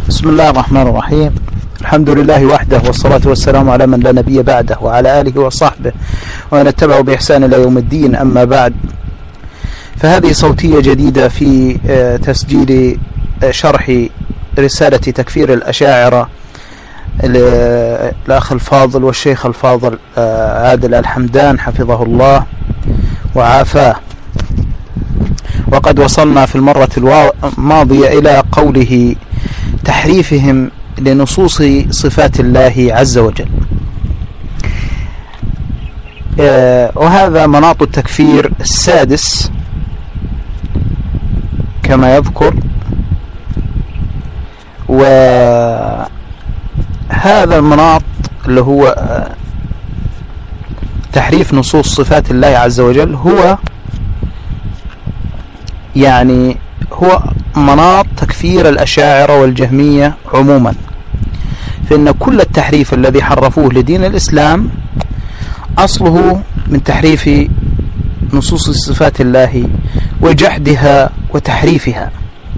بسم الله الرحمن الرحيم. الحمد لله وحده، والصلاة والسلام على من لا نبي بعده وعلى آله وصحبه ومن اتبعه بإحسان إلى يوم الدين. أما بعد، فهذه صوتية جديدة في تسجيل شرح رسالة تكفير الأشاعرة الأخ الفاضل والشيخ الفاضل عادل الحمدان حفظه الله وعافاه. وقد وصلنا في المرة الماضية إلى قوله: تحريفهم لنصوص صفات الله عز وجل. وهذا مناط التكفير السادس كما يذكر. وهذا المناط اللي هو تحريف نصوص صفات الله عز وجل هو مناط تكفير الأشاعرة والجهمية عموما، فإن كل التحريف الذي حرفوه لدين الإسلام أصله من تحريف نصوص صفات الله وجحدها وتحريفها.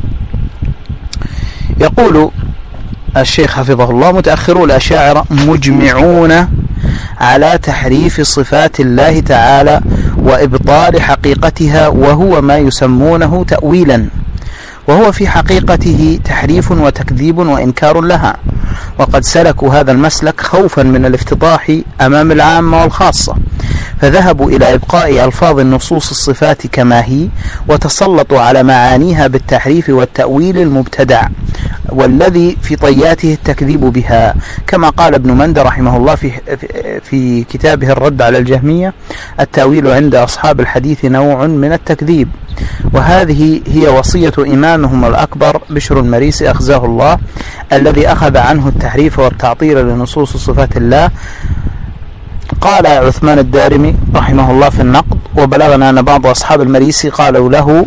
يقول الشيخ حفظه الله: متأخرو الأشاعرة مجمعون على تحريف صفات الله تعالى وإبطال حقيقتها، وهو ما يسمونه تأويلا، وهو في حقيقته تحريف وتكذيب وإنكار لها. وقد سلكوا هذا المسلك خوفا من الافتضاح أمام العامة والخاصة، فذهبوا إلى إبقاء ألفاظ النصوص الصفات كما هي، وتسلطوا على معانيها بالتحريف والتأويل المبتدع، والذي في طياته التكذيب بها، كما قال ابن مندى رحمه الله في كتابه الرد على الجهمية: التأويل عند أصحاب الحديث نوع من التكذيب. وهذه هي وصية إمامهم الأكبر بشر المريسي أخزاه الله، الذي أخذ عنه التحريف والتعطيل لنصوص صفات الله. قال عثمان الدارمي رحمه الله في النقد: وبلغنا أن بعض أصحاب المريسي قالوا له: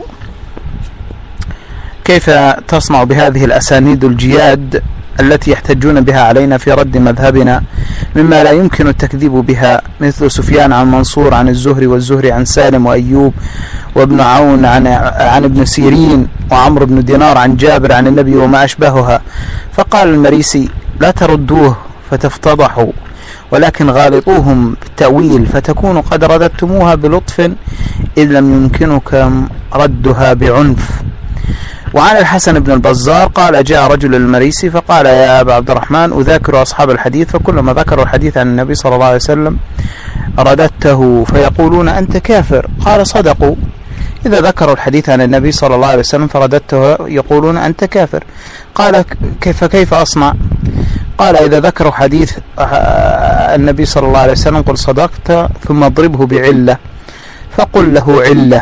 كيف تصنع بهذه الأسانيد الجياد التي يحتجون بها علينا في رد مذهبنا مما لا يمكن التكذيب بها، مثل سفيان عن منصور عن الزهري، والزهري عن سالم وأيوب وابن عون عن ابن سيرين، وعمرو بن دينار عن جابر عن النبي وما أشبهها. فقال المريسي: لا تردوه فتفتضحوا، ولكن غالطوهم بالتأويل فتكونوا قد رددتموها بلطف، إذ لم يمكنكم ردها بعنف. وعن الحسن بن البزار قال: جاء رجل المريسي فقال: يا أبا عبد الرحمن، أذاكر أصحاب الحديث، فكلما ذكروا الحديث عن النبي صلى الله عليه وسلم رددته، فيقولون أنت كافر. قال: صدقوا، إذا ذكروا الحديث عن النبي صلى الله عليه وسلم فرددته يقولون أنت كافر. قال: كيف أصنع؟ قال: إذا ذكروا حديث النبي صلى الله عليه وسلم قل صدقت، ثم اضربه بعلة، فقل له علة.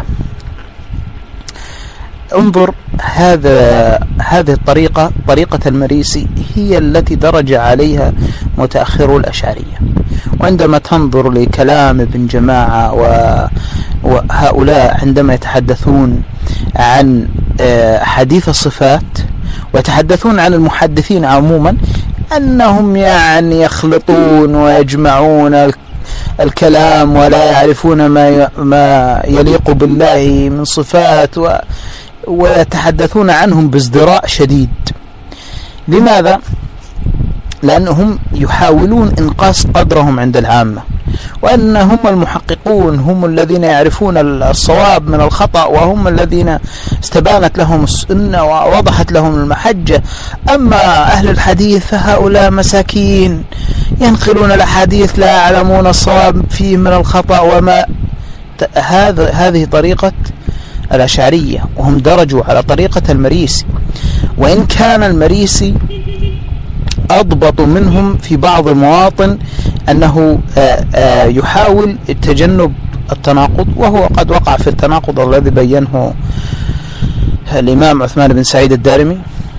انظر، هذه الطريقة، طريقة المريسي، هي التي درج عليها متأخرو الأشعرية. وعندما تنظر لكلام ابن جماعة وهؤلاء عندما يتحدثون عن حديث الصفات، ويتحدثون عن المحدثين عموما أنهم يخلطون ويجمعون الكلام ولا يعرفون ما يليق بالله من صفات، ويتحدثون عنهم بازدراء شديد. لماذا؟ لأنهم يحاولون إنقاص قدرهم عند العامة، وأنهم المحققون، هم الذين يعرفون الصواب من الخطأ، وهم الذين استبانت لهم السنة ووضحت لهم المحجة. أما أهل الحديث فهؤلاء مساكين ينقلون الأحاديث لا يعلمون الصواب فيه من الخطأ وما. هذه طريقة الأشعرية، وهم درجوا على طريقة المريسي، وإن كان المريسي أضبط منهم في بعض المواطن، أنه يحاول تجنب التناقض، وهو قد وقع في التناقض الذي بينه الإمام عثمان بن سعيد الدارمي.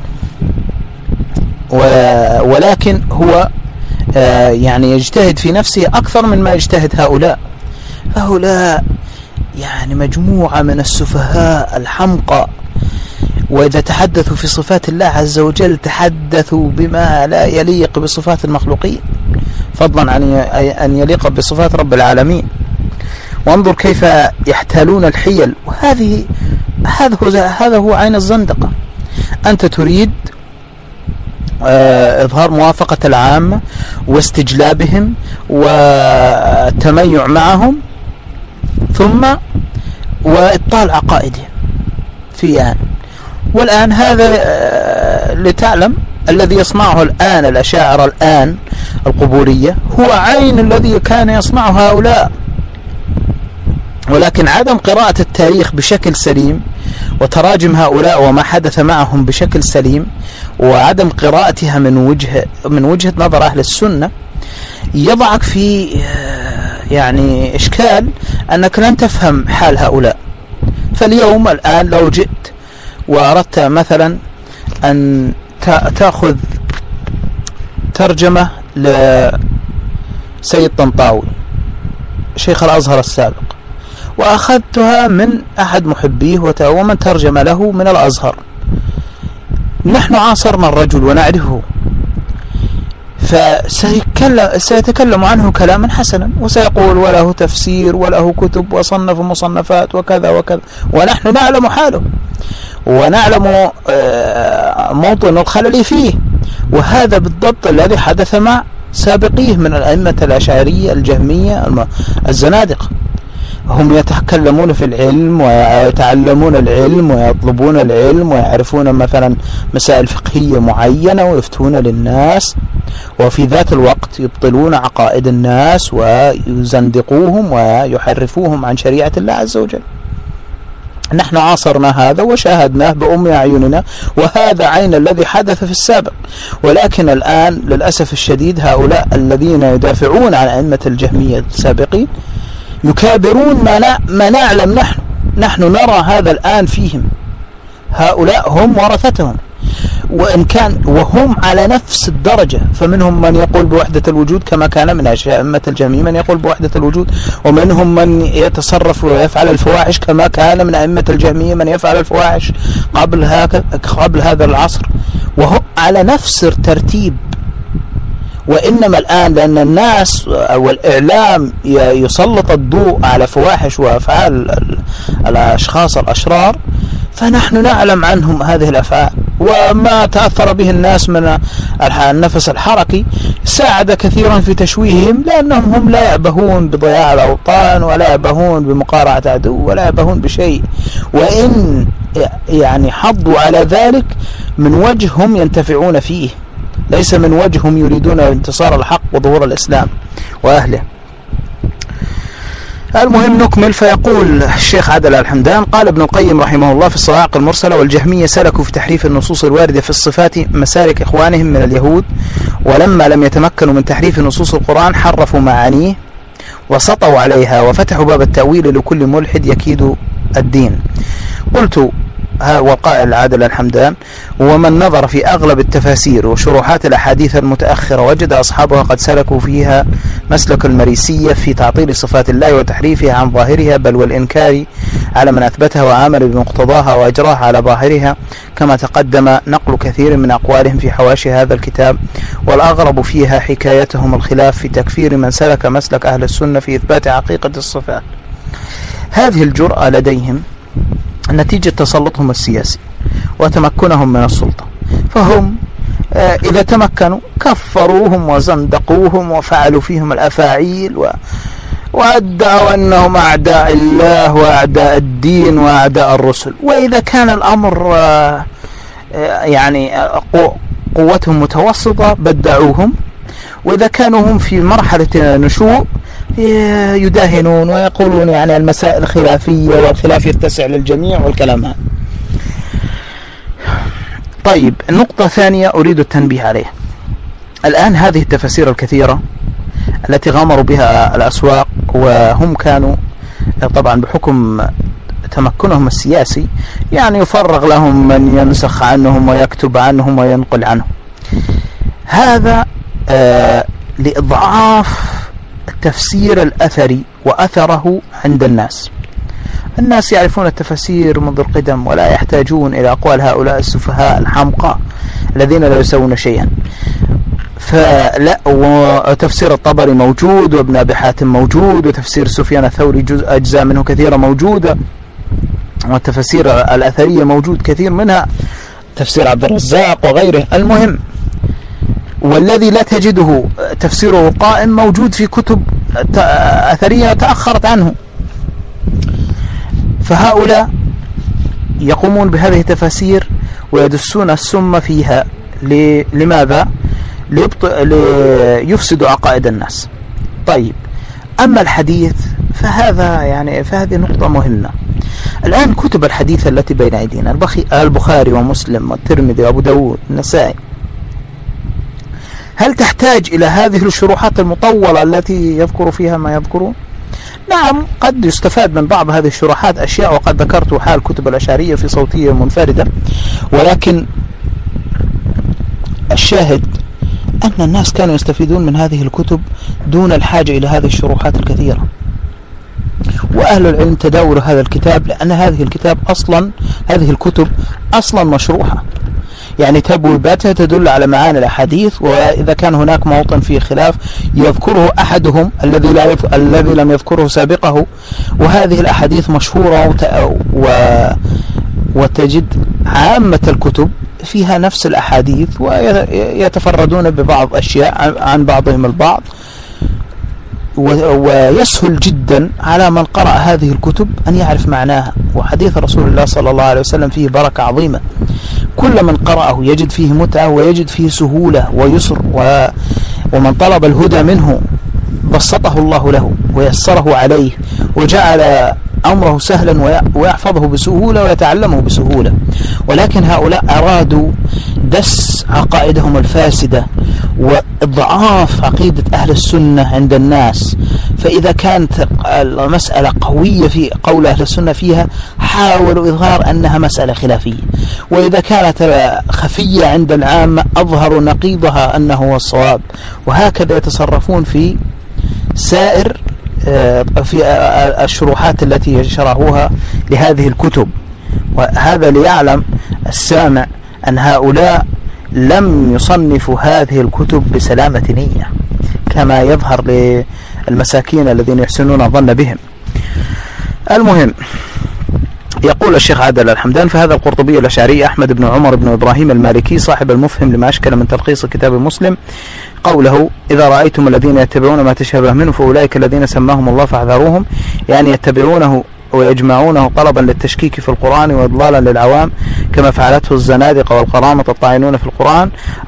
ولكن هو يجتهد في نفسه أكثر من ما يجتهد هؤلاء. فهؤلاء مجموعة من السفهاء الحمقى، وإذا تحدثوا في صفات الله عز وجل تحدثوا بما لا يليق بصفات المخلوقين، فضلا عن أن يليق بصفات رب العالمين. وانظر كيف يحتالون الحيل، هذا هو عين الزندقة. أنت تريد إظهار موافقة العامة واستجلابهم والتميع معهم، ثم وإبطال عقائدهم في آن. والآن هذا لتعلم الذي يصنعه الآن الأشاعرة الآن القبورية هو عين الذي كان يصنعه هؤلاء، ولكن عدم قراءة التاريخ بشكل سليم وتراجم هؤلاء وما حدث معهم بشكل سليم وعدم قراءتها من وجهة نظر أهل السنة يضعك في يعني إشكال أنك لن تفهم حال هؤلاء. فاليوم الآن لو جئت وأردت مثلا أن تأخذ ترجمة لسيد طنطاوي شيخ الأزهر السابق، وأخذتها من أحد محبيه ومن ترجم له من الأزهر، نحن عاصرنا الرجل ونعرفه، فسيتكلم عنه كلاما حسنا وسيقول وله تفسير وله كتب وصنف مصنفات وكذا وكذا، ونحن نعلم حاله ونعلم موطن الخلل فيه. وهذا بالضبط الذي حدث مع سابقيه من الأئمة الأشعرية الجهمية الزنادقة، هم يتكلمون في العلم ويتعلمون العلم ويطلبون العلم ويعرفون مثلا مسائل فقهية معينة ويفتون للناس، وفي ذات الوقت يبطلون عقائد الناس ويزندقوهم ويحرفوهم عن شريعة الله عز وجل. نحن عاصرنا هذا وشاهدناه بأم أعيننا، وهذا عين الذي حدث في السابق. ولكن الآن للأسف الشديد هؤلاء الذين يدافعون عن أئمة الجهمية السابقين يكابرون ما نعلم نحن نرى هذا الآن فيهم. هؤلاء هم ورثتهم، وإن كان وهم على نفس الدرجة، فمنهم من يقول بوحدة الوجود كما كان من أئمة الجهمية من يقول بوحدة الوجود، ومنهم من يتصرف ويفعل الفواحش كما كان من أئمة الجهمية من يفعل الفواحش قبل هذا العصر، وهم على نفس الترتيب. وإنما الآن لأن الناس والإعلام يسلط الضوء على فواحش وأفعال الأشخاص الأشرار، فنحن نعلم عنهم هذه الأفعال، وما تأثر به الناس من النفس الحركي ساعد كثيرا في تشويههم، لأنهم هم لا يأبهون بضياع الأوطان ولا يأبهون بمقارعة عدو ولا يأبهون بشيء، وإن يعني حضوا على ذلك من وجه هم ينتفعون فيه، ليس من وجه هم يريدون انتصار الحق وظهور الإسلام وأهله. المهم نكمل. فيقول الشيخ عادل الحمدان: قال ابن القيم رحمه الله في الصواعق المرسلة: والجهمية سلكوا في تحريف النصوص الواردة في الصفات مسالك إخوانهم من اليهود، ولما لم يتمكنوا من تحريف نصوص القرآن حرفوا معانيه وسطوا عليها وفتحوا باب التأويل لكل ملحد يكيد الدين. قلت وقائل عادل الحمدان: ومن نظر في أغلب التفاسير وشروحات الأحاديث المتأخرة وجد أصحابها قد سلكوا فيها مسلك المريسية في تعطيل صفات الله وتحريفها عن ظاهرها، بل والإنكار على من أثبتها وعمل بمقتضاها وأجراها على ظاهرها، كما تقدم نقل كثير من أقوالهم في حواشي هذا الكتاب. والأغرب فيها حكايتهم الخلاف في تكفير من سلك مسلك أهل السنة في إثبات حقيقة الصفات. هذه الجرأة لديهم نتيجة تسلطهم السياسي وتمكنهم من السلطة، فهم إذا تمكنوا كفروهم وزندقوهم وفعلوا فيهم الأفاعيل وأدعوا أنهم أعداء الله وأعداء الدين وأعداء الرسل. وإذا كان الأمر يعني قوتهم متوسطة بدعوهم، وإذا كانوا هم في مرحلة نشوء يداهنون ويقولون يعني المسائل خلافية والخلاف يتسع للجميع والكلام هذا. طيب، نقطة ثانية أريد التنبيه عليها. الآن هذه التفاسير الكثيرة التي غامروا بها الأسواق، وهم كانوا طبعا بحكم تمكنهم السياسي يعني يفرغ لهم من ينسخ عنهم ويكتب عنهم وينقل عنهم، هذا لإضعاف التفسير الأثري وأثره عند الناس. الناس يعرفون التفاسير منذ القدم ولا يحتاجون إلى أقوال هؤلاء السفهاء الحمقى الذين لا يسوون شيئا. فلا، وتفسير الطبري موجود، وابن أبي حاتم موجود، وتفسير سفيان الثوري أجزاء منه كثيرة موجودة، والتفسير الأثرية موجود كثير منها، تفسير عبد الرزاق وغيره. المهم والذي لا تجده تفسيره قائم موجود في كتب أثرية تأخرت عنه. فهؤلاء يقومون بهذه التفاسير ويدسون السم فيها. لماذا؟ ليفسدوا عقائد الناس. طيب، أما الحديث فهذه نقطة مهمة. الآن كتب الحديث التي بين أيدينا، البخاري ومسلم والترمذي وأبو داود والنسائي، هل تحتاج إلى هذه الشروحات المطولة التي يذكر فيها ما يذكرون؟ نعم، قد يستفاد من بعض هذه الشروحات أشياء، وقد ذكرت حال كتب الأشعرية في صوتية منفردة، ولكن الشاهد أن الناس كانوا يستفيدون من هذه الكتب دون الحاجة إلى هذه الشروحات الكثيرة. وأهل العلم تداولوا هذا الكتاب لأن هذه الكتب أصلا مشروحة، يعني تبويباتها تدل على معاني الأحاديث، وإذا كان هناك موطن فيه خلاف يذكره أحدهم الذي لم يذكره سابقه. وهذه الأحاديث مشهورة، وتجد عامة الكتب فيها نفس الأحاديث، ويتفردون ببعض أشياء عن بعضهم البعض. ويسهل جدا على من قرأ هذه الكتب أن يعرف معناها. وحديث رسول الله صلى الله عليه وسلم فيه بركة عظيمة، كل من قرأه يجد فيه متعة ويجد فيه سهولة ويسر، ومن طلب الهدى منه بسطه الله له ويسره عليه وجعل أمره سهلا ويحفظه بسهولة ويتعلمه بسهولة. ولكن هؤلاء أرادوا دس عقائدهم الفاسدة وإضعاف عقيدة أهل السنة عند الناس. فإذا كانت المسألة قوية في قول أهل السنة فيها، حاولوا إظهار أنها مسألة خلافية، وإذا كانت خفية عند العامة أظهروا نقيضها أنه هو الصواب. وهكذا يتصرفون في سائر في الشروحات التي شرحوها لهذه الكتب. وهذا ليعلم السامع أن هؤلاء لم يصنفوا هذه الكتب بسلامة نية كما يظهر للمساكين الذين يحسنون الظن بهم. المهم، يقول الشيخ عادل الحمدان: فهذا القرطبي الأشعري أحمد بن عمر بن إبراهيم المالكي صاحب المفهم لما أشكل من تلخيص كتاب مسلم قوله: إذا رأيتم الذين يتبعون ما تشابه منه فأولئك الذين سماهم الله فاحذروهم، يعني يتبعونه ويجمعونه طلبا للتشكيك في القرآن وإضلالا للعوام كما فعلته الزنادقة والقرامطة الطاعنون في القرآن،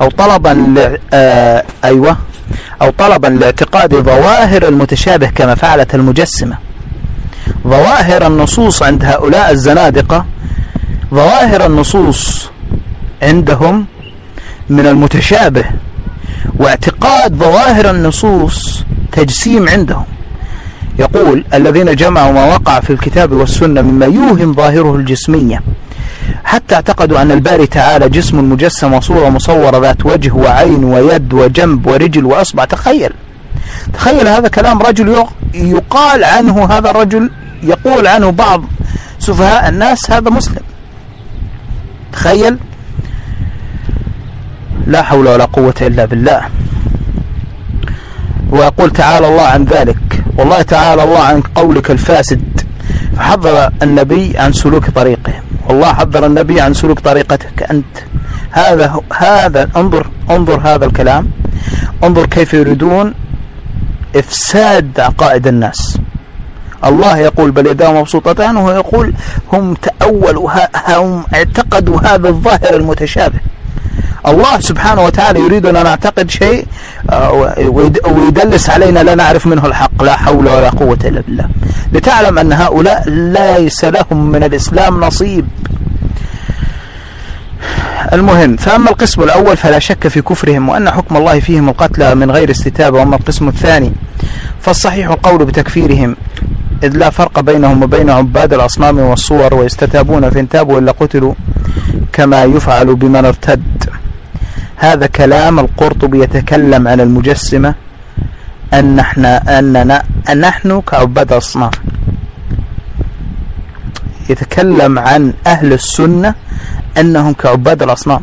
أو طلبا لاعتقاد ظواهر المتشابه كما فعلت المجسمة. ظواهر النصوص عند هؤلاء الزنادقة، ظواهر النصوص عندهم من المتشابه، واعتقاد ظواهر النصوص تجسيم عندهم. يقول: الذين جمعوا ما وقع في الكتاب والسنة مما يوهم ظاهره الجسمية، حتى اعتقدوا أن الباري تعالى جسم مجسم وصورة مصورة ذات وجه وعين ويد وجنب ورجل وأصبع. تخيل هذا كلام رجل يقال عنه، هذا الرجل يقول عنه بعض سفهاء الناس هذا مسلم. تخيل، لا حول ولا قوة إلا بالله. ويقول تعالى الله عن ذلك: والله تعالى الله عن قولك الفاسد، فحذر النبي عن سلوك طريقهم. والله حذر النبي عن سلوك طريقتك أنت. هذا انظر هذا الكلام، انظر كيف يريدون إفساد عقائد الناس. الله يقول: بل يداه مبسوطتان، وهو يقول هم هم اعتقدوا هذا الظاهر المتشابه. الله سبحانه وتعالى يريد أن نعتقد شيء ويدلس علينا لا نعرف منه الحق. لا حول ولا قوة إلا بالله. لتعلم أن هؤلاء ليس لهم من الإسلام نصيب. المهم، فأما القسم الأول فلا شك في كفرهم وأن حكم الله فيهم القتل من غير استتابة. وأما القسم الثاني فالصحيح القول بتكفيرهم، إذ لا فرق بينهم وبين عباد الأصنام والصور، ويستتابون فإن تابوا إلا قتلوا كما يفعل بمن ارتد. هذا كلام القرطبي يتكلم عن المجسمة أن نحن كعباد الأصنام، يتكلم عن أهل السنة أنهم كعباد الأصنام.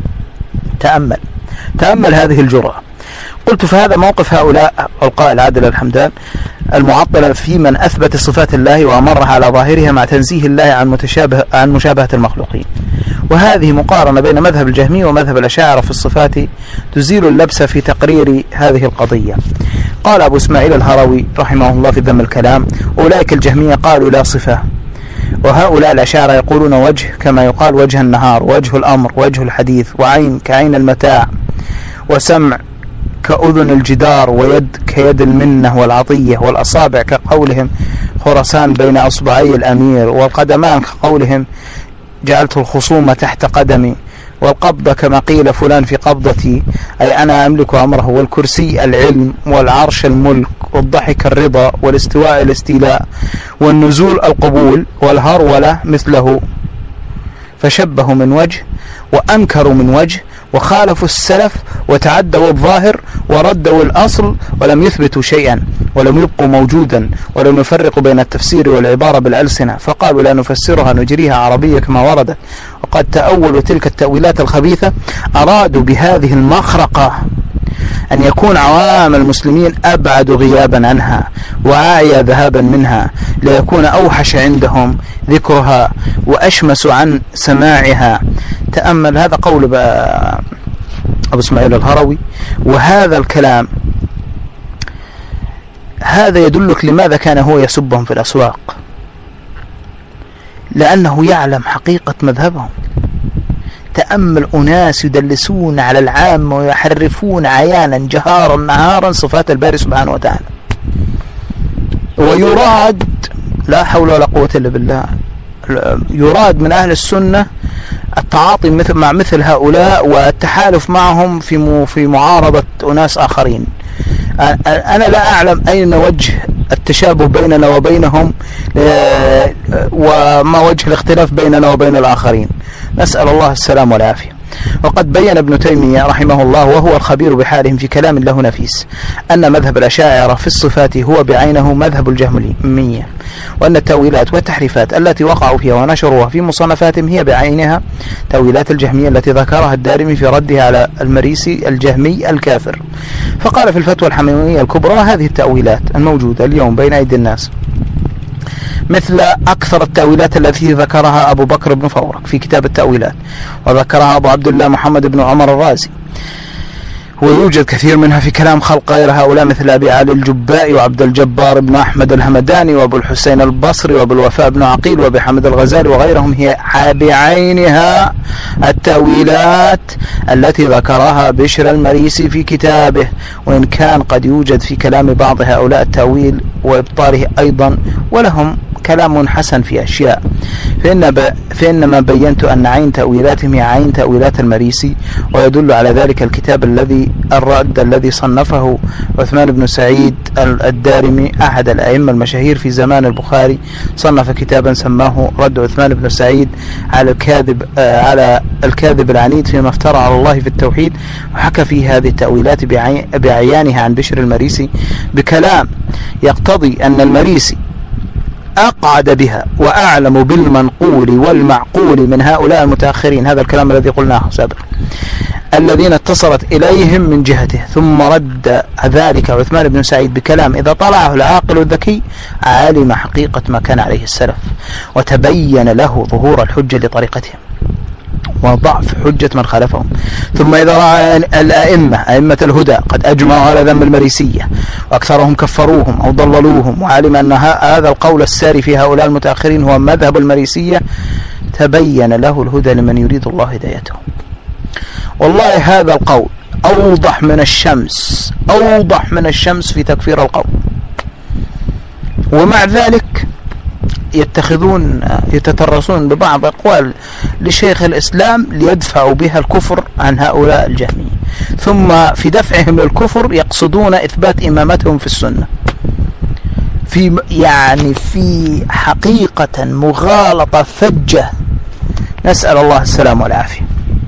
تأمل هذه الجرأة. قلت: فهذا موقف هؤلاء القائل عادل الحمدان المعطلة في من أثبت صفات الله وأمرها على ظاهرها مع تنزيه الله عن مشابهة المخلوقين. وهذه مقارنة بين مذهب الجهمية ومذهب الأشاعرة في الصفات تزيل اللبس في تقرير هذه القضية. قال أبو إسماعيل الهروي رحمه الله في ذم الكلام: أولئك الجهمية قالوا لا صفة، وهؤلاء الأشاعرة يقولون وجه كما يقال وجه النهار، وجه الأمر، وجه الحديث، وعين كعين المتاع، وسمع كأذن الجدار، ويد كيد المنة والعطية، والأصابع كقولهم خرسان بين أصبعي الأمير، والقدمان كقولهم جعلت الخصومة تحت قدمي، والقبضة كما قيل فلان في قبضتي أي أنا أملك أمره، والكرسي العلم، والعرش الملك، والضحك الرضا، والاستواء الاستيلاء، والنزول القبول، والهرولة مثله. فشبهوا من وجه وأنكروا من وجه، وخالفوا السلف، وتعدوا الظاهر، وردوا الأصل، ولم يثبتوا شيئا، ولم يبقوا موجودا، ولم يفرقوا بين التفسير والعبارة بالألسنة، فقالوا لا نفسرها نجريها عربية كما وردت. وقد تأولوا تلك التأويلات الخبيثة، أرادوا بهذه المخرقة أن يكون عوام المسلمين أبعد غيابا عنها وأعيا ذهابا منها، ليكون أوحش عندهم ذكرها وأشمس عن سماعها. تأمل هذا قول أبو إسماعيل الهروي. وهذا الكلام هذا يدلك لماذا كان هو يسبهم في الأسواق، لأنه يعلم حقيقة مذهبهم. تأمل أناس يدلسون على العام ويحرفون عيانا جهارا نهارا صفات الباري سبحانه وتعالى، ويراد لا حول ولا قوة إلا بالله، يراد من أهل السنة التعاطي مع مثل هؤلاء والتحالف معهم في معارضة أناس آخرين. أنا لا أعلم أين وجه التشابه بيننا وبينهم وما وجه الاختلاف بيننا وبين الآخرين، نسأل الله السلام والعافية. وقد بين ابن تيمية رحمه الله وهو الخبير بحالهم في كلام له نفيس أن مذهب الأشاعرة في الصفات هو بعينه مذهب الجهمية، وأن التأويلات والتحريفات التي وقعوا فيها ونشروها في مصنفاتهم هي بعينها تأويلات الجهمية التي ذكرها الدارمي في رده على المريسي الجهمي الكافر. فقال في الفتوى الحموية الكبرى: هذه التأويلات الموجودة اليوم بين أيدي الناس مثل أكثر التأويلات التي ذكرها أبو بكر بن فورك في كتاب التأويلات، وذكرها أبو عبد الله محمد بن عمر الرازي، ويوجد كثير منها في كلام خلق غير هؤلاء مثل أبي علي الجبائي، وعبد الجبار بن أحمد الهمداني، وأبو الحسين البصري، وأبو الوفاء بن عقيل، وأبي حمد الغزالي وغيرهم. هي بعينها التأويلات التي ذكرها بشر المريسي في كتابه، وإن كان قد يوجد في كلام بعض هؤلاء التأويل وإبطاله أيضا، ولهم كلام حسن في أشياء. فإنما بينت أن عين تأويلاتهم هي عين تأويلات المريسي، ويدل على ذلك الكتاب الرد الذي صنفه عثمان بن سعيد الدارمي أحد الأئمة المشاهير في زمان البخاري. صنف كتابا سماه رد عثمان بن سعيد على الكاذب العنيد فيما افترى على الله في التوحيد، وحكى فيه هذه التأويلات بعيانها عن بشر المريسي بكلام يقتضي أن المريسي أقعد بها وأعلم بالمنقول والمعقول من هؤلاء المتأخرين. هذا الكلام الذي قلناه سابقا الذين اتصلت إليهم من جهته. ثم رد ذلك عثمان بن سعيد بكلام إذا طلعه العاقل الذكي علم حقيقة ما كان عليه السلف، وتبين له ظهور الحجة لطريقتهم وضعف حجة من خالفهم. ثم إذا رأى أئمة الهدى قد أجمعوا على ذم المريسية وأكثرهم كفروهم أو ضللوهم، وعلم أن هذا القول الساري في هؤلاء المتأخرين هو مذهب المريسية، تبين له الهدى لمن يريد الله هدايته. والله هذا القول أوضح من الشمس في تكفير القول، ومع ذلك يتترسون ببعض أقوال لشيخ الإسلام ليدفعوا بها الكفر عن هؤلاء الجهمية، ثم في دفعهم للكفر يقصدون إثبات إمامتهم في السنة، في حقيقة مغالطة فجة، نسأل الله السلام والعافية.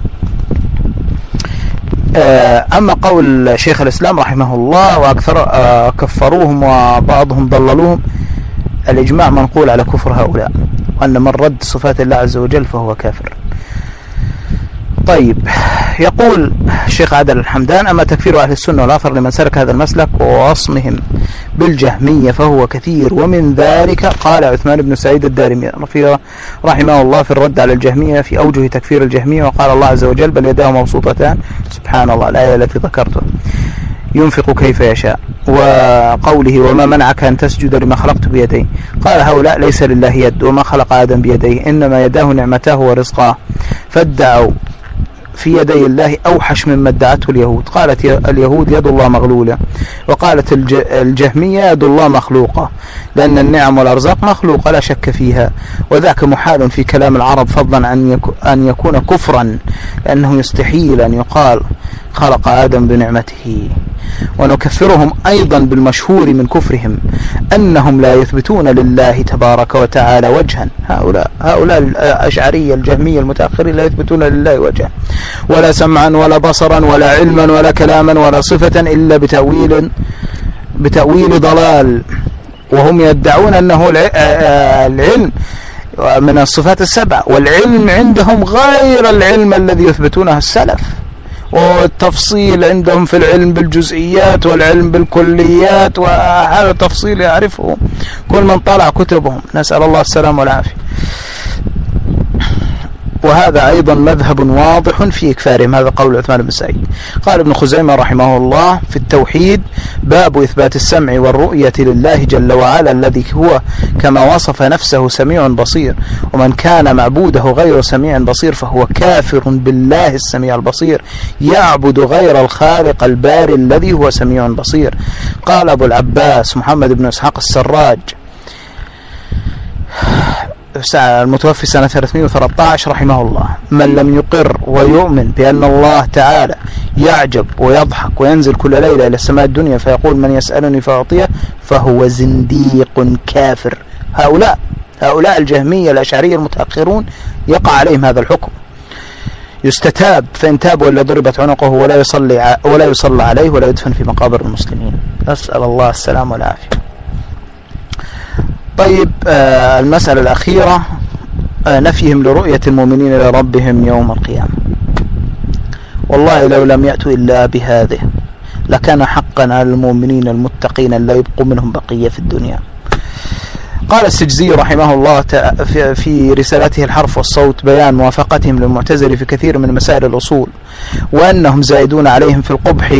أما قول شيخ الإسلام رحمه الله وأكثر كفروهم وبعضهم ضللوهم، الإجماع منقول على كفر هؤلاء، وأن من رد صفات الله عز وجل فهو كافر. طيب، يقول الشيخ عادل الحمدان: أما تكفير أهل السنة والآثر لمن سلك هذا المسلك ووصمهم بالجهمية فهو كثير، ومن ذلك قال عثمان بن سعيد الدارمي رحمه الله في الرد على الجهمية في أوجه تكفير الجهمية، وقال الله عز وجل: بل يداه مبسوطتان، سبحان الله، الآية التي ذكرتها، ينفق كيف يشاء، وقوله: وما منعك أن تسجد لما خلقت بيديه، قال: هؤلاء ليس لله يد، وما خلق آدم بيديه، إنما يداه نعمتاه ورزقاه، فادعوا في يدي الله أوحش مما ادعته اليهود. قالت اليهود: يد الله مغلولة، وقالت الجهمية: يد الله مخلوقة، لأن النعم والأرزاق مخلوقة لا شك فيها، وذاك محال في كلام العرب، فضلا أن يكون كفرا، لأنه يستحيل أن يقال خلق آدم بنعمته. ونكفرهم أيضا بالمشهور من كفرهم أنهم لا يثبتون لله تبارك وتعالى وجها. هؤلاء الأشعرية الجهمية المتأخرين لا يثبتون لله وجها، ولا سمعا ولا بصرا ولا علما ولا كلاما ولا صفة إلا بتأويل ضلال، وهم يدعون أنه العلم من الصفات السبع، والعلم عندهم غير العلم الذي يثبتونه السلف، والتفصيل عندهم في العلم بالجزئيات والعلم بالكليات، وهذا التفصيل يعرفه كل من طلع كتبهم، نسأل الله السلام والعافية. وهذا أيضا مذهب واضح في إكفارهم، هذا قول عثمان بن سعيد. قال ابن خزيمة رحمه الله في التوحيد: باب إثبات السمع والرؤية لله جل وعلا، الذي هو كما وصف نفسه سميع بصير، ومن كان معبوده غير سميع بصير فهو كافر بالله السميع البصير، يعبد غير الخالق الباري الذي هو سميع بصير. قال أبو العباس محمد بن إسحاق السراج المتوفي سنة 313 رحمه الله: من لم يقر ويؤمن بأن الله تعالى يعجب ويضحك وينزل كل ليلة إلى السماء الدنيا فيقول: من يسألني فأعطيه، فهو زنديق كافر. هؤلاء الجهمية الأشعرية المتأخرون يقع عليهم هذا الحكم، يستتاب، فإن تاب ولا ضربت عنقه ولا يصلى عليه ولا يدفن في مقابر المسلمين، نسأل الله السلام والعافية. طيب، المسألة الأخيرة: نفيهم لرؤية المؤمنين لربهم يوم القيامة. والله لو لم يأتوا إلا بهذه لكان حقا على المؤمنين المتقين أن لا يبقوا منهم بقية في الدنيا. قال السجزي رحمه الله في رسالته الحرف والصوت: بيان موافقتهم للمعتزلة في كثير من مسائل الأصول، وأنهم زائدون عليهم في القبح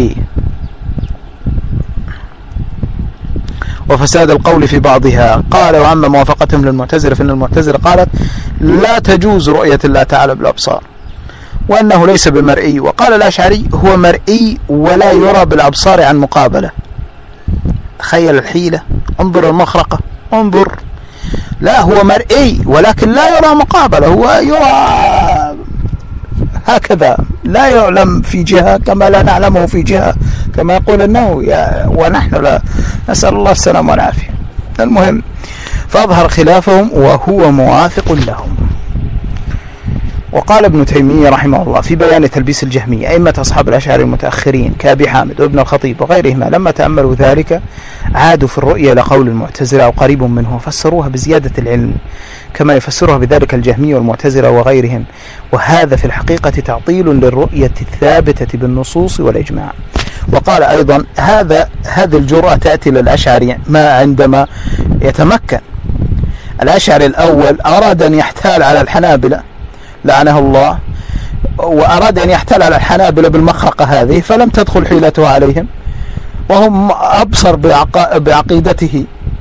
وفساد القول في بعضها. قال: وعما موافقتهم للمعتزلة فإن المعتزلة قالت لا تجوز رؤية الله تعالى بالأبصار، وأنه ليس بمرئي. وقال الأشعري: هو مرئي ولا يرى بالأبصار عن مقابلة. تخيل الحيلة، انظر المخرقة، انظر، لا هو مرئي ولكن لا يرى مقابلة، هو يرى هكذا، لا يعلم في جهة كما لا نعلمه في جهة، كما يقول النووي، ونحن لا، نسأل الله السلام والعافية. المهم، فأظهر خلافهم وهو موافق لهم. وقال ابن تيمية رحمه الله في بيان تلبيس الجهمية: أئمة أصحاب الأشعار المتأخرين كأبي حامد وابن الخطيب وغيرهما لما تأملوا ذلك عادوا في الرؤية لقول المعتزلة أو قريب منه، وفسروها بزيادة العلم كما يفسرها بذلك الجهمية والمعتزلة وغيرهم، وهذا في الحقيقة تعطيل للرؤية الثابتة بالنصوص والإجماع. وقال أيضا: هذه الجرأة تأتي للأشعري ما عندما يتمكن. الأشعري الأول أراد أن يحتال على الحنابلة لعنه الله، وأراد أن يحتال على الحنابلة بالمخرقة هذه، فلم تدخل حيلته عليهم، وهم أبصر بعقيدته.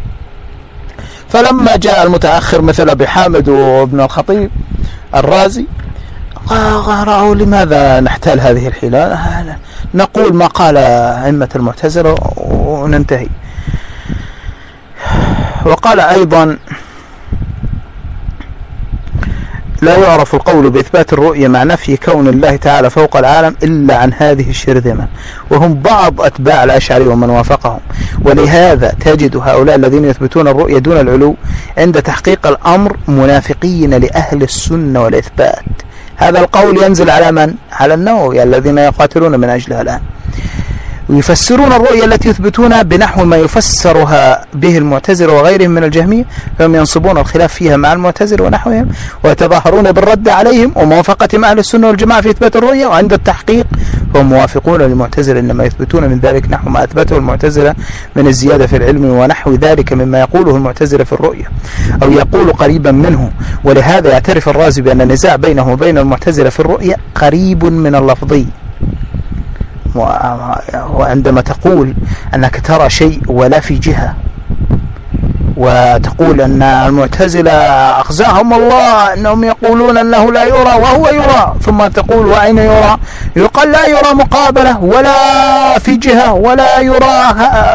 فلما جاء المتأخر مثل أبي حامد وابن الخطيب الرازي قالوا: لماذا نحتال هذه الحيلة؟ نقول ما قال أئمة المعتزلة وننتهي. وقال أيضا: لا يعرف القول بإثبات الرؤية مع نفي كون الله تعالى فوق العالم إلا عن هذه الشرذمة، وهم بعض أتباع الأشعري ومن وافقهم. ولهذا تجد هؤلاء الذين يثبتون الرؤية دون العلو عند تحقيق الأمر منافقين لأهل السنة والإثبات. هذا القول ينزل على من؟ على النووي الذين يقاتلون من أجلها الآن. ويفسرون الرؤية التي يثبتونها بنحو ما يفسرها به المعتزلة وغيرهم من الجهمية، فهم ينصبون الخلاف فيها مع المعتزلة ونحوهم، ويتظاهرون بالرد عليهم وموافقة أهل السنة والجماعة في إثبات الرؤية، وعند التحقيق فهم موافقون للمعتزلة، إنما يثبتون من ذلك نحو ما أثبته المعتزلة من الزيادة في العلم ونحو ذلك مما يقوله المعتزلة في الرؤية أو يقول قريبا منه. ولهذا يعترف الرازي بأن النزاع بينه وبين المعتزلة في الرؤية قريب من اللفظي. وعندما تقول أنك ترى شيء ولا في جهة، وتقول أن المعتزلة أخزاهم الله أنهم يقولون أنه لا يرى وهو يرى، ثم تقول وأين يرى؟ يقال لا يرى مقابلة ولا في جهة ولا يرى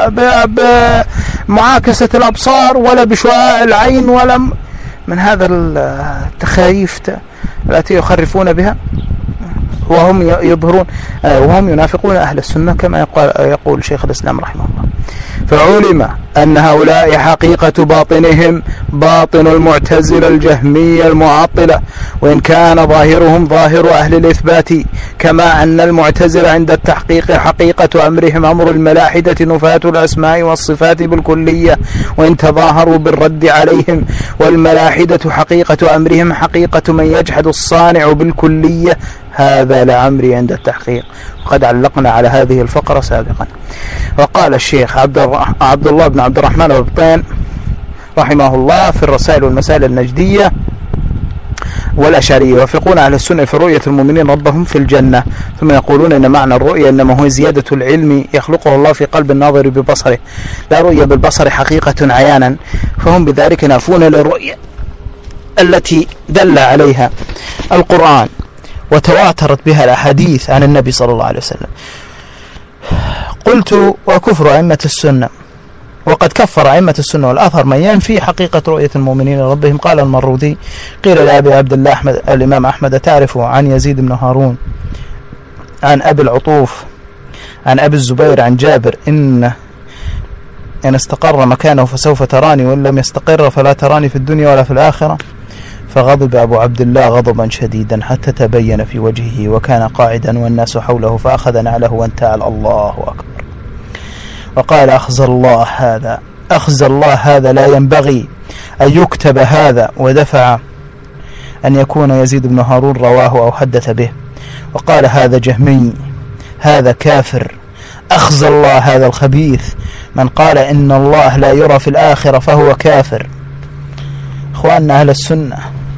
بمعاكسة الأبصار ولا بشعاع العين ولا من هذا التخاريف التي يخرفون بها، وهم يظهرون وهم ينافقون أهل السنة كما يقول شيخ الإسلام رحمه الله. فعلم أن هؤلاء حقيقة باطنهم باطن المعتزلة الجهمية المعطلة، وإن كان ظاهرهم ظاهر أهل الإثبات، كما أن المعتزلة عند التحقيق حقيقة أمرهم أمر الملاحدة نفاة الأسماء والصفات بالكلية، وإن تظاهروا بالرد عليهم. والملاحدة حقيقة أمرهم حقيقة من يجحد الصانع بالكلية، هذا لعمري عند التحقيق. وقد علقنا على هذه الفقرة سابقا. وقال الشيخ عبد الله بن عبد الرحمن البطين رحمه الله في الرسائل والمسائل النجدية والأشعرية: يوافقون أهل السنة في رؤية المؤمنين ربهم في الجنة، ثم يقولون إن معنى الرؤية إنما هو زيادة العلم يخلقه الله في قلب الناظر ببصره، لا رؤية بالبصر حقيقة عيانا، فهم بذلك نافون للرؤية التي دل عليها القرآن وتواترت بها الأحاديث عن النبي صلى الله عليه وسلم. قلت: وكفر أئمة السنة، وقد كفر أئمة السنة والأثر من ينفي حقيقة رؤية المؤمنين لربهم. قال المروذي: قيل لأبي عبد الله الإمام أحمد: تعرف عن يزيد بن هارون عن أبي العطوف عن أبي الزبير عن جابر إن استقر مكانه فسوف تراني، وإن لم يستقر فلا تراني في الدنيا ولا في الآخرة. فغضب أبو عبد الله غضبا شديدا حتى تبين في وجهه، وكان قاعدا والناس حوله، فأخذ نعله وانتعل: الله أكبر. وقال: أخزى الله هذا لا ينبغي أن يكتب هذا، ودفع أن يكون يزيد بن هارون رواه أو حدث به. وقال: هذا جهمي، هذا كافر، أخزى الله هذا الخبيث، من قال إن الله لا يرى في الآخرة فهو كافر. إخواننا أهل السنة.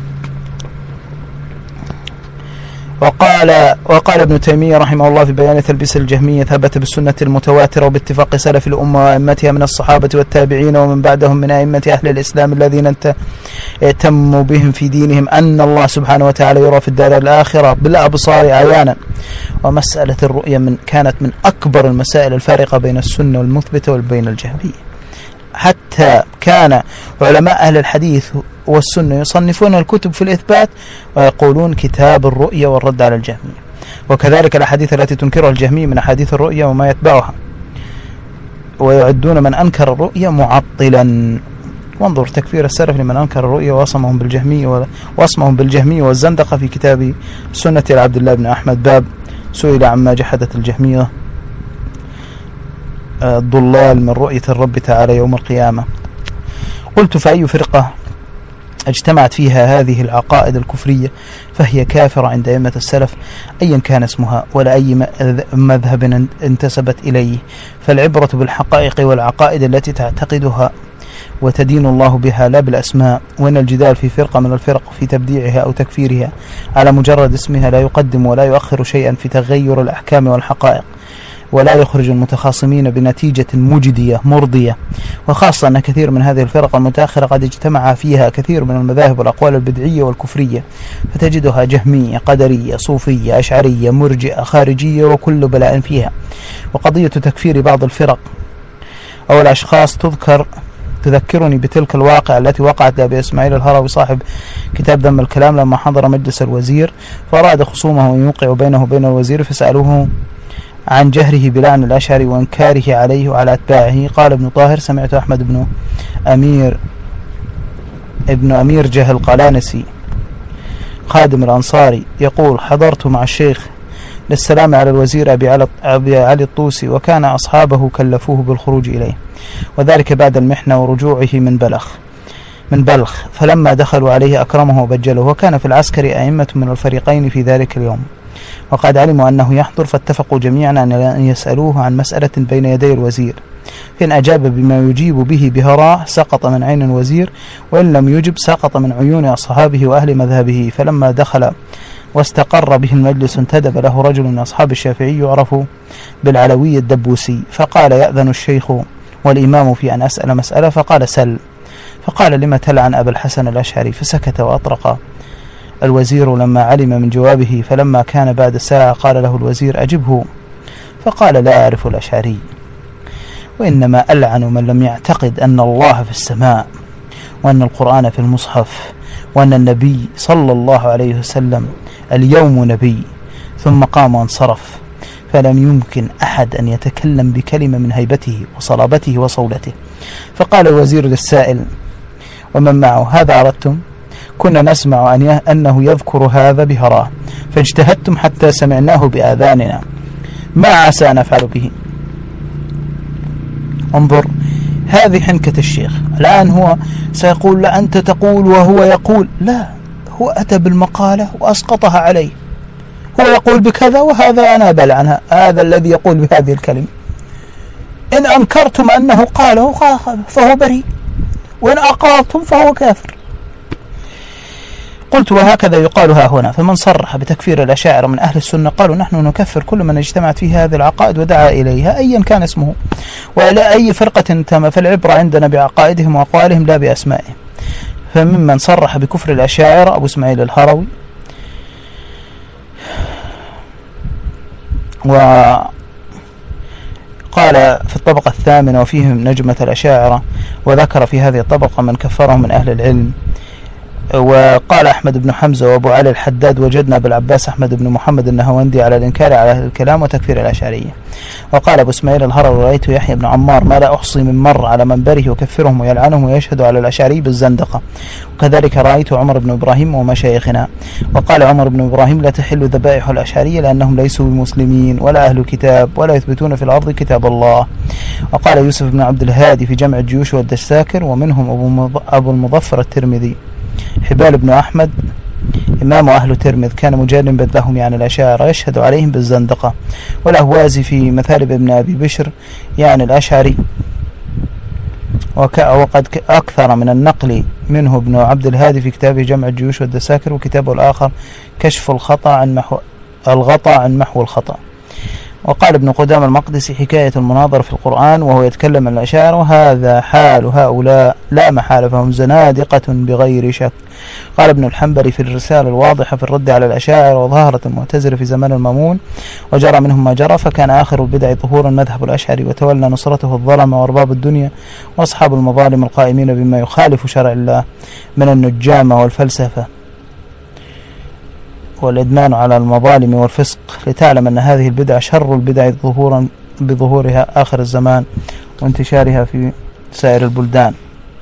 وقال ابن تيمية رحمه الله في بيان تلبيس الجهمية: ثبت بالسنة المتواترة وباتفاق سلف الأمة وأئمتها من الصحابة والتابعين ومن بعدهم من أئمة أهل الإسلام الذين اهتموا بهم في دينهم أن الله سبحانه وتعالى يرى في الدار الآخرة بالأبصار عيانا. ومسألة الرؤية كانت من أكبر المسائل الفارقة بين السنة والمثبتة وبين الجهمية، حتى كان علماء أهل الحديث والسنة يصنفون الكتب في الإثبات ويقولون كتاب الرؤية والرد على الجهمية. وكذلك الأحاديث التي تنكرها الجهمية من أحاديث الرؤية وما يتبعها، ويعدون من أنكر الرؤية معطلا. وانظر تكفير السلف لمن أنكر الرؤية وصمهم بالجهمية والزندقة في كتاب سنة عبد الله بن أحمد، باب سئل عما جحدت الجهمية الضلال من رؤية الرب تعالى يوم القيامة. قلت: فأي فرقة اجتمعت فيها هذه العقائد الكفرية فهي كافرة عند أئمة السلف أيا كان اسمها ولا أي مذهب انتسبت إليه. فالعبرة بالحقائق والعقائد التي تعتقدها وتدين الله بها لا بالأسماء. وإن الجدال في فرقة من الفرق في تبديعها أو تكفيرها على مجرد اسمها لا يقدم ولا يؤخر شيئا في تغير الأحكام والحقائق، ولا يخرج المتخاصمين بنتيجة مجدية مرضية. وخاصة أن كثير من هذه الفرق المتأخرة قد اجتمع فيها كثير من المذاهب والأقوال البدعية والكفرية، فتجدها جهمية، قدرية، صوفية، أشعرية، مرجئة، خارجية، وكل بلاء فيها. وقضية تكفير بعض الفرق أو الأشخاص تذكرني بتلك الواقع التي وقعت لأبي إسماعيل الهروي صاحب كتاب ذم الكلام لما حضر مجلس الوزير فأراد خصومه أن يوقع بينه وبين الوزير، فسألوه عن جهره بلعن الأشعري وإنكاره عليه وعلى أتباعه. قال ابن طاهر: سمعت أحمد ابن أمير جهل قلانسي خادم الأنصاري يقول: حضرت مع الشيخ للسلام على الوزير أبي علي الطوسي، وكان أصحابه كلفوه بالخروج إليه، وذلك بعد المحنة ورجوعه من بلخ، فلما دخلوا عليه أكرمه وبجله، وكان في العسكر أئمة من الفريقين في ذلك اليوم، وقد علموا أنه يحضر، فاتفقوا جميعا أن يسألوه عن مسألة بين يدي الوزير، فإن أجاب بما يجيب به بهراء سقط من عين الوزير، وإن لم يجب سقط من عيون أصحابه وأهل مذهبه. فلما دخل واستقر به المجلس انتدب له رجل من أصحاب الشافعي يعرف بالعلوي الدبوسي، فقال: يأذن الشيخ والإمام في أن أسأل مسألة؟ فقال: سل. فقال: لم تلعن أبا الحسن الأشعري؟ فسكت وأطرق الوزير لما علم من جوابه، فلما كان بعد ساعة قال له الوزير: أجبه. فقال: لا أعرف الأشعري، وإنما ألعن من لم يعتقد أن الله في السماء، وأن القرآن في المصحف، وأن النبي صلى الله عليه وسلم اليوم نبي، ثم قام وانصرف، فلم يمكن أحد أن يتكلم بكلمة من هيبته وصلابته وصولته. فقال الوزير للسائل ومن معه: هذا أردتم؟ كنا نسمع أنه يذكر هذا بهراه، فاجتهدتم حتى سمعناه بآذاننا، ما عسى أن نفعل به؟ انظر، هذه حنكة الشيخ. الآن هو سيقول: لا أنت تقول وهو يقول. لا، هو أتى بالمقالة وأسقطها عليه، هو يقول بكذا وهذا أنا بل عنها، هذا الذي يقول بهذه الكلمة. إن أنكرتم أنه قاله فهو بريء، وإن أقررتم فهو كافر. قلت: وهكذا يقال ها هنا. فمن صرح بتكفير الأشاعرة من أهل السنة قالوا: نحن نكفر كل من اجتمعت فيه هذه العقائد ودعا إليها أيا كان اسمه، وإلى أي فرقة انتمى، فالعبرة عندنا بعقائدهم وأقوالهم لا بأسمائهم. فممن صرح بكفر الأشاعرة أبو إسماعيل الهروي، وقال في الطبقة الثامنة وفيهم نجمة الأشاعرة، وذكر في هذه الطبقة من كفرهم من أهل العلم. وقال أحمد بن حمزة وأبو علي الحداد: وجدنا بالعباس أحمد بن محمد النهوندي على الإنكار على أهل الكلام وتكفير الأشعرية. وقال أبو إسماعيل الهروي: رأيت يحيى بن عمار ما لا أحصي من مر على منبره يكفرهم ويلعنهم ويشهد على الأشعري بالزندقة، وكذلك رأيت عمر بن إبراهيم ومشايخنا. وقال عمر بن إبراهيم: لا تحل ذبائح الأشعرية لأنهم ليسوا بمسلمين ولا أهل كتاب ولا يثبتون في الأرض كتاب الله. وقال يوسف بن عبد الهادي في جمع الجيوش والدساكر، ومنهم أبو المظفر الترمذي: حبال بن أحمد إمام أهل ترمذ كان مجانبا لهم يعني الأشاعرة يشهد عليهم بالزندقة. والأهوازي في مثالب ابن أبي بشر يعني الأشعري، وقد أكثر من النقل منه ابن عبد الهادي في كتابه جمع الجيوش والدساكر، وكتابه الآخر كشف الغطاء عن محو الخطأ. وقال ابن قدامة المقدسي: حكاية المناظرة في القرآن وهو يتكلم عن الأشاعرة، وهذا حال هؤلاء لا محالة، فهم زنادقة بغير شك. قال ابن الحنبلي في الرسالة الواضحة في الرد على الأشاعرة: وظهرة المعتزلة في زمان المأمون وجرى منهم ما جرى، فكان آخر البدع ظهورا مذهب الأشعري، وتولى نصرته الظلم وأرباب الدنيا وأصحاب المظالم القائمين بما يخالف شرع الله من النجامة والفلسفة والإدمان على المظالم والفسق، لتعلم أن هذه البدع شر البدع ظهورا بظهورها آخر الزمان وانتشارها في سائر البلدان،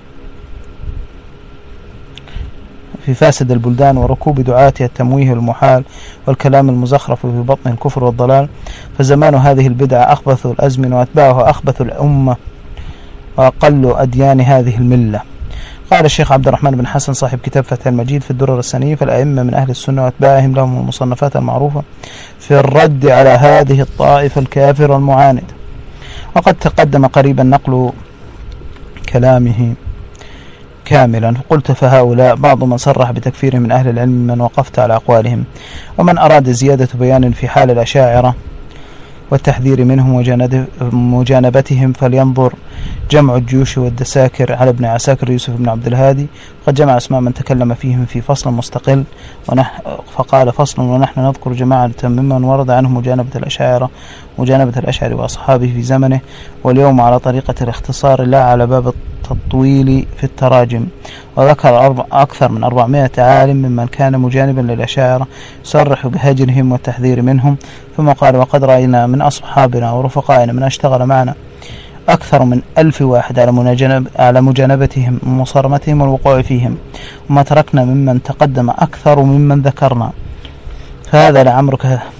في فاسد البلدان، وركوب دعاتها التمويه والمحال والكلام المزخرف في بطن الكفر والضلال. فزمان هذه البدع أخبث الأزمن، وأتباعها أخبث الأمة وأقل أديان هذه الملة. قال الشيخ عبد الرحمن بن حسن صاحب كتاب فتح المجيد في الدرر السنية: فالأئمة من أهل السنة وأتباعهم لهم المصنفات المعروفة في الرد على هذه الطائفة الكافرة المعاندة. وقد تقدم قريبا نقل كلامه كاملا، فقلت: فهؤلاء بعض من صرح بتكفير من أهل العلم من وقفت على أقوالهم، ومن أراد زيادة بيان في حال الأشاعرة والتحذير منهم ومجانبتهم فلينظر جمع الجيوش والدساكر على ابن عساكر يوسف بن عبد الهادي، وقد جمع اسماء من تكلم فيهم في فصل مستقل، فقال: فصل: ونحن نذكر جماعة ممن ورد عنهم مجانبة الأشعري وأصحابه في زمنه، واليوم على طريقة الاختصار لا على باب التطويل في التراجم. وذكر أكثر من 400 عالم ممن كان مجانبا للأشاعرة يصرح بهجرهم والتحذير منهم. ثم قال: وقد رأينا من أصحابنا ورفقائنا من اشتغل معنا أكثر من 1000 واحد على مجانبتهم ومصارمتهم والوقوع فيهم، وما تركنا ممن تقدم أكثر ممن ذكرنا. فهذا لعمرك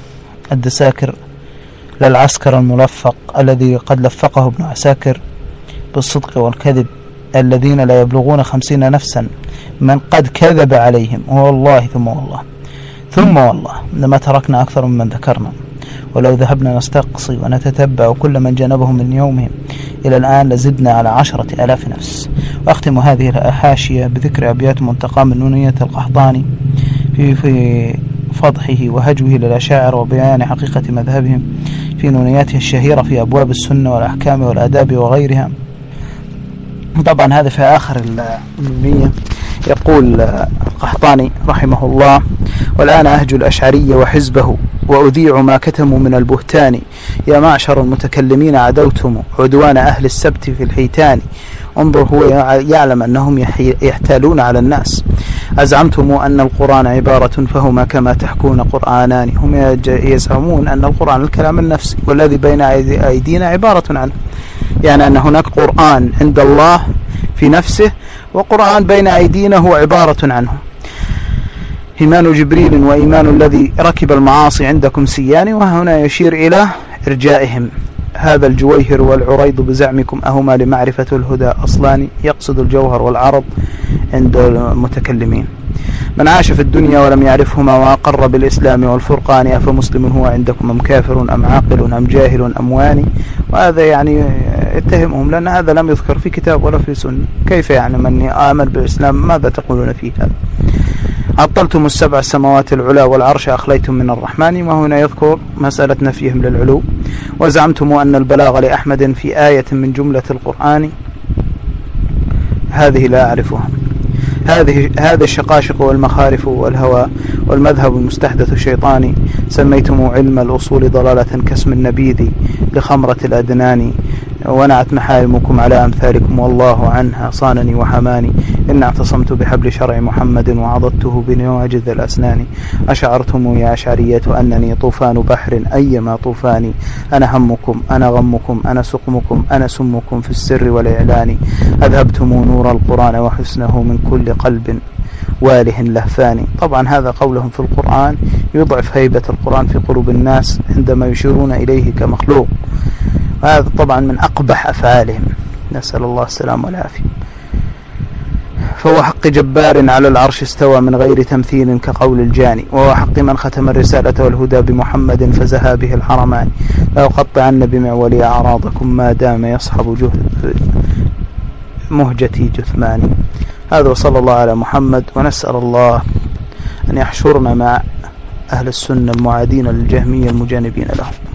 الدساكر للعسكر الملفق الذي قد لفقه ابن عساكر بالصدق والكذب، الذين لا يبلغون 50 نفسا من قد كذب عليهم، والله ثم والله لما تركنا أكثر ممن ذكرنا، ولو ذهبنا نستقصي ونتتبع كل من جنبهم من يومهم إلى الآن لزدنا على 10,000 نفس. وأختم هذه الحاشية بذكر أبيات منتقى من نونية القحطاني في فضحه وهجوه للأشاعر وبيان حقيقة مذهبهم في نونياته الشهيرة في أبواب السنة والأحكام والآداب وغيرها. طبعا هذا في آخر النونية. يقول القحطاني رحمه الله: والآن أهجو الأشعري وحزبه وأذيع ما كتموا من البهتان، يا معشر المتكلمين عدوتم عدوان أهل السبت في الحيتان، انظر هو يعلم أنهم يحتالون على الناس، أزعمتم أن القرآن عبارة فهما كما تحكون قرآنان، هم يزعمون أن القرآن الكلام النفسي والذي بين أيدينا عبارة عنه، يعني أن هناك قرآن عند الله في نفسه وقرآن بين أيدينا هو عبارة عنه. إيمان جبريل وإيمان الذي ركب المعاصي عندكم سيان، وهنا يشير إلى إرجائهم. هذا الجويهر والعريض بزعمكم أهما لمعرفة الهدى أصلان، يقصد الجوهر والعرض عند المتكلمين. من عاش في الدنيا ولم يعرفهما وأقر بالإسلام والفرقان، أفمسلم هو عندكم أم كافر أم عاقل أم جاهل أم واني. وهذا يعني اتهمهم، لأن هذا لم يذكر في كتاب ولا في سنة. كيف يعني من آمن بالإسلام ماذا تقولون فيه هذا؟ عطلتم السبع السماوات العلا والعرش أخليتم من الرحمن، وهنا يذكر مسألة نفيهم للعلو. وزعمتم أن البلاغ لأحمد في آية من جملة القرآن، هذه لا أعرفها. هذا الشقاشق والمخارف والهوى والمذهب المستحدث الشيطاني، سميتم علم الأصول ضلالة كاسم النبيذ لخمرة الأدنان، ونعت محارمكم على أمثالكم والله عنها صانني وحماني، إن اعتصمت بحبل شرع محمد وعضدته بنواجذ الأسنان، أشعرتم يا أشعرية أنني طوفان بحر أيما طوفاني، أنا همكم أنا غمكم أنا سقمكم أنا سمكم في السر والإعلان، أذهبتم نور القرآن وحسنه من كل قلب واله لهفاني. طبعا هذا قولهم في القرآن يضعف هيبة القرآن في قلوب الناس عندما يشيرون إليه كمخلوق، وهذا طبعا من أقبح أفعالهم، نسأل الله السلام والعافية. فهو حق جبار على العرش استوى من غير تمثيل كقول الجاني، وهو حق من ختم الرسالة والهدى بمحمد فزها به الحرمان، لا أقطعن بمعولي أعراضكم ما دام يصحب مهجتي جثماني. هذا وصلى الله على محمد، ونسأل الله أن يحشرنا مع أهل السنة المعادين للجهمية المجانبين لهم.